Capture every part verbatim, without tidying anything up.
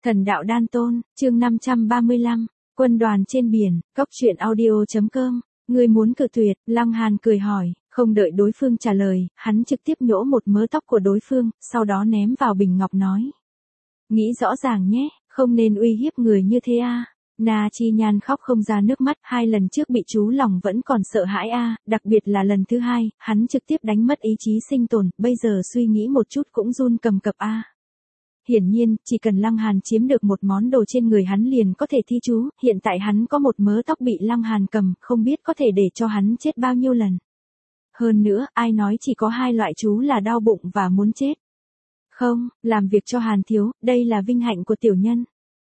Thần đạo đan tôn, chương năm trăm ba mươi lăm, quân đoàn trên biển, cốc truyện audio.com, ngươi muốn cự tuyệt, Lăng Hàn cười hỏi, không đợi đối phương trả lời, hắn trực tiếp nhổ một mớ tóc của đối phương, sau đó ném vào bình ngọc nói. Nghĩ rõ ràng nhé, không nên uy hiếp người như thế a. Na Chi Nhan khóc không ra nước mắt, hai lần trước bị chú lòng vẫn còn sợ hãi a, đặc biệt là lần thứ hai, hắn trực tiếp đánh mất ý chí sinh tồn, bây giờ suy nghĩ một chút cũng run cầm cập a. Hiển nhiên, chỉ cần Lăng Hàn chiếm được một món đồ trên người hắn liền có thể thi chú, hiện tại hắn có một mớ tóc bị Lăng Hàn cầm, không biết có thể để cho hắn chết bao nhiêu lần. Hơn nữa, ai nói chỉ có hai loại chú là đau bụng và muốn chết. Không, làm việc cho Hàn thiếu, đây là vinh hạnh của tiểu nhân.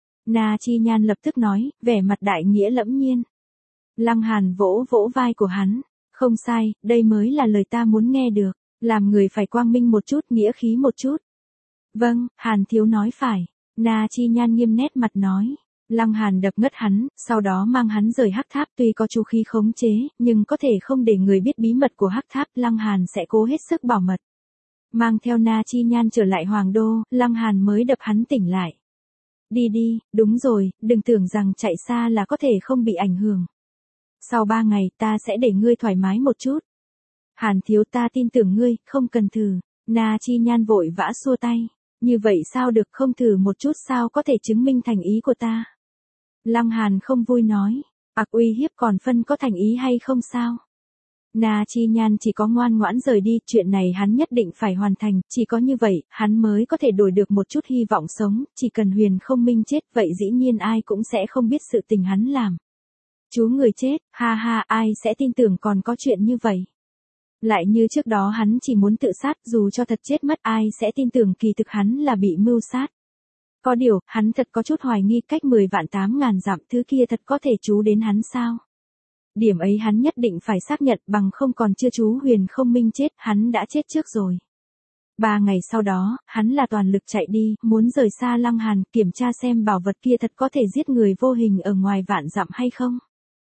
Na Chi Nhan lập tức nói, vẻ mặt đại nghĩa lẫm nhiên. Lăng Hàn vỗ vỗ vai của hắn, không sai, đây mới là lời ta muốn nghe được, làm người phải quang minh một chút, nghĩa khí một chút. Vâng, Hàn thiếu nói phải, Na Chi Nhan nghiêm nét mặt nói. Lăng Hàn đập ngất hắn, sau đó mang hắn rời hắc tháp, tuy có chú khí khống chế, nhưng có thể không để người biết bí mật của hắc tháp, Lăng Hàn sẽ cố hết sức bảo mật. Mang theo Na Chi Nhan trở lại Hoàng Đô, Lăng Hàn mới đập hắn tỉnh lại. Đi đi, đúng rồi, đừng tưởng rằng chạy xa là có thể không bị ảnh hưởng. Sau ba ngày ta sẽ để ngươi thoải mái một chút. Hàn thiếu ta tin tưởng ngươi, không cần thử. Na Chi Nhan vội vã xua tay. Như vậy sao được, không thử một chút sao có thể chứng minh thành ý của ta. Lăng Hàn không vui nói. Ặc uy hiếp còn phân có thành ý hay không sao. Na Chi Nhan chỉ có ngoan ngoãn rời đi, chuyện này hắn nhất định phải hoàn thành, chỉ có như vậy, hắn mới có thể đổi được một chút hy vọng sống, chỉ cần Huyền Không Minh chết, vậy dĩ nhiên ai cũng sẽ không biết sự tình hắn làm. Chú người chết, ha ha, ai sẽ tin tưởng còn có chuyện như vậy. Lại như trước đó hắn chỉ muốn tự sát, dù cho thật chết mất ai sẽ tin tưởng kỳ thực hắn là bị mưu sát. Có điều, hắn thật có chút hoài nghi cách mười vạn tám ngàn dặm thứ kia thật có thể chú đến hắn sao. Điểm ấy hắn nhất định phải xác nhận, bằng không còn chưa chú Huyền Không Minh chết, hắn đã chết trước rồi. Ba ngày sau đó, hắn là toàn lực chạy đi, muốn rời xa Lăng Hàn, kiểm tra xem bảo vật kia thật có thể giết người vô hình ở ngoài vạn dặm hay không.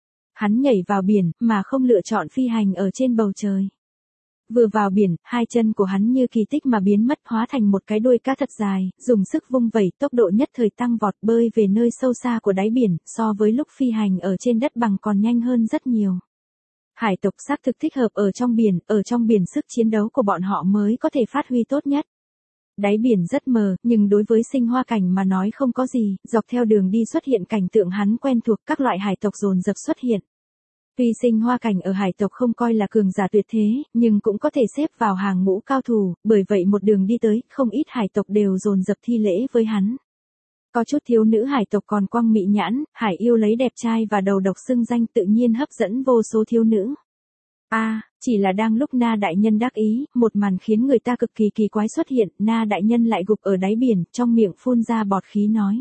Hắn nhảy vào biển, mà không lựa chọn phi hành ở trên bầu trời. Vừa vào biển, hai chân của hắn như kỳ tích mà biến mất, hóa thành một cái đuôi cá thật dài, dùng sức vung vẩy, tốc độ nhất thời tăng vọt, bơi về nơi sâu xa của đáy biển, so với lúc phi hành ở trên đất bằng còn nhanh hơn rất nhiều. Hải tộc xác thực thích hợp ở trong biển, ở trong biển sức chiến đấu của bọn họ mới có thể phát huy tốt nhất. Đáy biển rất mờ, nhưng đối với Sinh Hoa Cảnh mà nói không có gì, dọc theo đường đi xuất hiện cảnh tượng hắn quen thuộc, các loại hải tộc dồn dập xuất hiện. Tuy Sinh Hoa Cảnh ở hải tộc không coi là cường giả tuyệt thế, nhưng cũng có thể xếp vào hàng ngũ cao thủ, bởi vậy một đường đi tới, không ít hải tộc đều dồn dập thi lễ với hắn. Có chút thiếu nữ hải tộc còn quăng mị nhãn, hải yêu lấy đẹp trai và đầu độc xưng danh tự nhiên hấp dẫn vô số thiếu nữ. A, à, chỉ là đang lúc Na đại nhân đắc ý, một màn khiến người ta cực kỳ kỳ quái xuất hiện, Na đại nhân lại gục ở đáy biển, trong miệng phun ra bọt khí nói.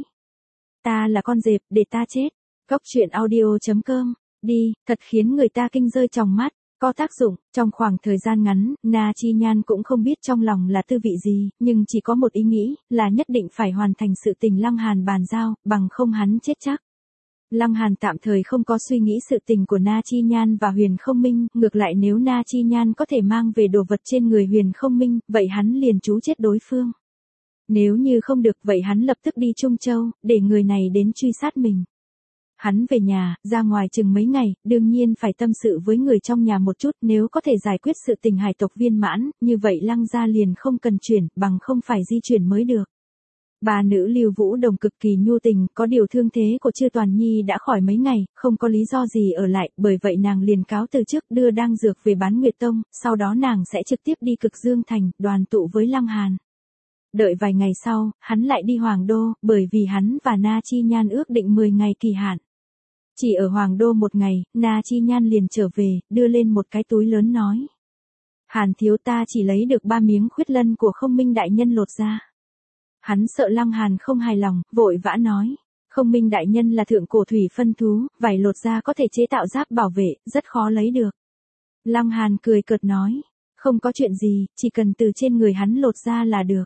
Ta là con dẹp, để ta chết. Cốc truyện audio.com. Đi, thật khiến người ta kinh rơi trong mắt, có tác dụng, trong khoảng thời gian ngắn, Na Chi Nhan cũng không biết trong lòng là tư vị gì, nhưng chỉ có một ý nghĩ, là nhất định phải hoàn thành sự tình Lăng Hàn bàn giao, bằng không hắn chết chắc. Lăng Hàn tạm thời không có suy nghĩ sự tình của Na Chi Nhan và Huyền Không Minh, ngược lại nếu Na Chi Nhan có thể mang về đồ vật trên người Huyền Không Minh, vậy hắn liền trú chết đối phương. Nếu như không được vậy hắn lập tức đi Trung Châu, để người này đến truy sát mình. Hắn về nhà, ra ngoài chừng mấy ngày, đương nhiên phải tâm sự với người trong nhà một chút, nếu có thể giải quyết sự tình hải tộc viên mãn, như vậy Lăng gia liền không cần chuyển, bằng không phải di chuyển mới được. Bà nữ Lưu Vũ Đồng cực kỳ nhu tình, có điều thương thế của Chư Toàn Nhi đã khỏi mấy ngày, không có lý do gì ở lại, bởi vậy nàng liền cáo từ trước đưa đăng dược về bán Nguyệt Tông, sau đó nàng sẽ trực tiếp đi Cực Dương Thành, đoàn tụ với Lăng Hàn. Đợi vài ngày sau, hắn lại đi Hoàng Đô, bởi vì hắn và Na Chi Nhan ước định mười ngày kỳ hạn. Chỉ ở Hoàng Đô một ngày, Na Chi Nhan liền trở về, đưa lên một cái túi lớn nói. Hàn thiếu ta chỉ lấy được ba miếng khuyết lân của Không Minh đại nhân lột ra. Hắn sợ Lăng Hàn không hài lòng, vội vã nói. Không Minh đại nhân là thượng cổ thủy phân thú, vải lột ra có thể chế tạo giáp bảo vệ, rất khó lấy được. Lăng Hàn cười cợt nói. Không có chuyện gì, chỉ cần từ trên người hắn lột ra là được.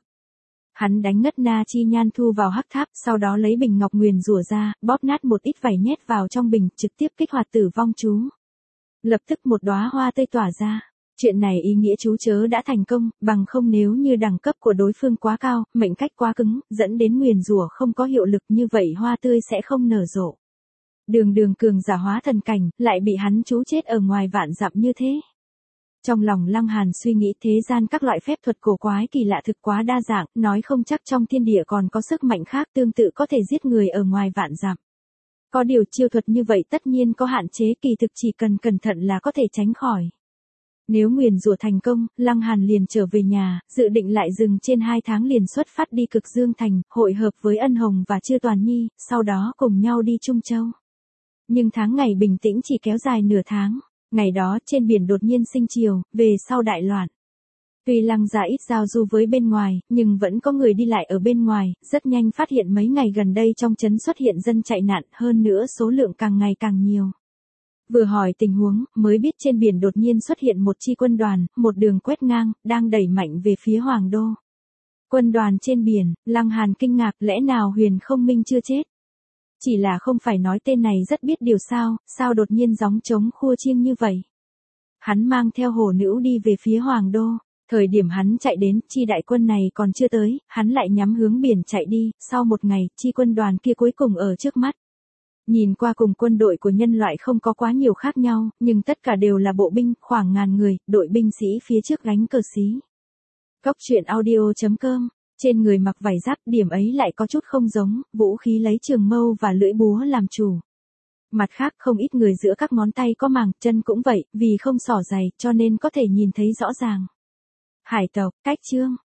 Hắn đánh ngất Na Chi Nhan thu vào hắc tháp, sau đó lấy bình ngọc nguyền rủa ra, bóp nát một ít vải nhét vào trong bình, trực tiếp kích hoạt tử vong chú. Lập tức một đóa hoa tươi tỏa ra. Chuyện này ý nghĩa chú chớ đã thành công, bằng không nếu như đẳng cấp của đối phương quá cao, mệnh cách quá cứng, dẫn đến nguyền rủa không có hiệu lực như vậy hoa tươi sẽ không nở rộ. Đường đường cường giả hóa thần cảnh, lại bị hắn chú chết ở ngoài vạn dặm như thế. Trong lòng Lăng Hàn suy nghĩ thế gian các loại phép thuật cổ quái kỳ lạ thực quá đa dạng, nói không chắc trong thiên địa còn có sức mạnh khác tương tự có thể giết người ở ngoài vạn dặm. Có điều chiêu thuật như vậy tất nhiên có hạn chế, kỳ thực chỉ cần cẩn thận là có thể tránh khỏi. Nếu nguyền rủa thành công, Lăng Hàn liền trở về nhà, dự định lại dừng trên hai tháng liền xuất phát đi Cực Dương Thành, hội hợp với Ân Hồng và Chư Toàn Nhi, sau đó cùng nhau đi Trung Châu. Nhưng tháng ngày bình tĩnh chỉ kéo dài nửa tháng. Ngày đó trên biển đột nhiên sinh triều, về sau đại loạn. Tuy Lăng gia ít giao du với bên ngoài, nhưng vẫn có người đi lại ở bên ngoài, rất nhanh phát hiện mấy ngày gần đây trong trấn xuất hiện dân chạy nạn, hơn nữa số lượng càng ngày càng nhiều. Vừa hỏi tình huống, mới biết trên biển đột nhiên xuất hiện một chi quân đoàn, một đường quét ngang, đang đẩy mạnh về phía Hoàng Đô. Quân đoàn trên biển, Lăng Hàn kinh ngạc, lẽ nào Huyền Không Minh chưa chết? Chỉ là không phải nói tên này rất biết điều sao, sao đột nhiên gióng trống khua chiêng như vậy. Hắn mang theo hồ nữ đi về phía Hoàng Đô, thời điểm hắn chạy đến, chi đại quân này còn chưa tới, hắn lại nhắm hướng biển chạy đi, sau một ngày, chi quân đoàn kia cuối cùng ở trước mắt. Nhìn qua cùng quân đội của nhân loại không có quá nhiều khác nhau, nhưng tất cả đều là bộ binh, khoảng ngàn người, đội binh sĩ phía trước gánh cờ xí. Cốc truyện audio chấm com. Trên người mặc vải giáp, điểm ấy lại có chút không giống, vũ khí lấy trường mâu và lưỡi búa làm chủ. Mặt khác không ít người giữa các ngón tay có màng, chân cũng vậy, vì không xỏ giày, cho nên có thể nhìn thấy rõ ràng. Hải tộc, cách chương.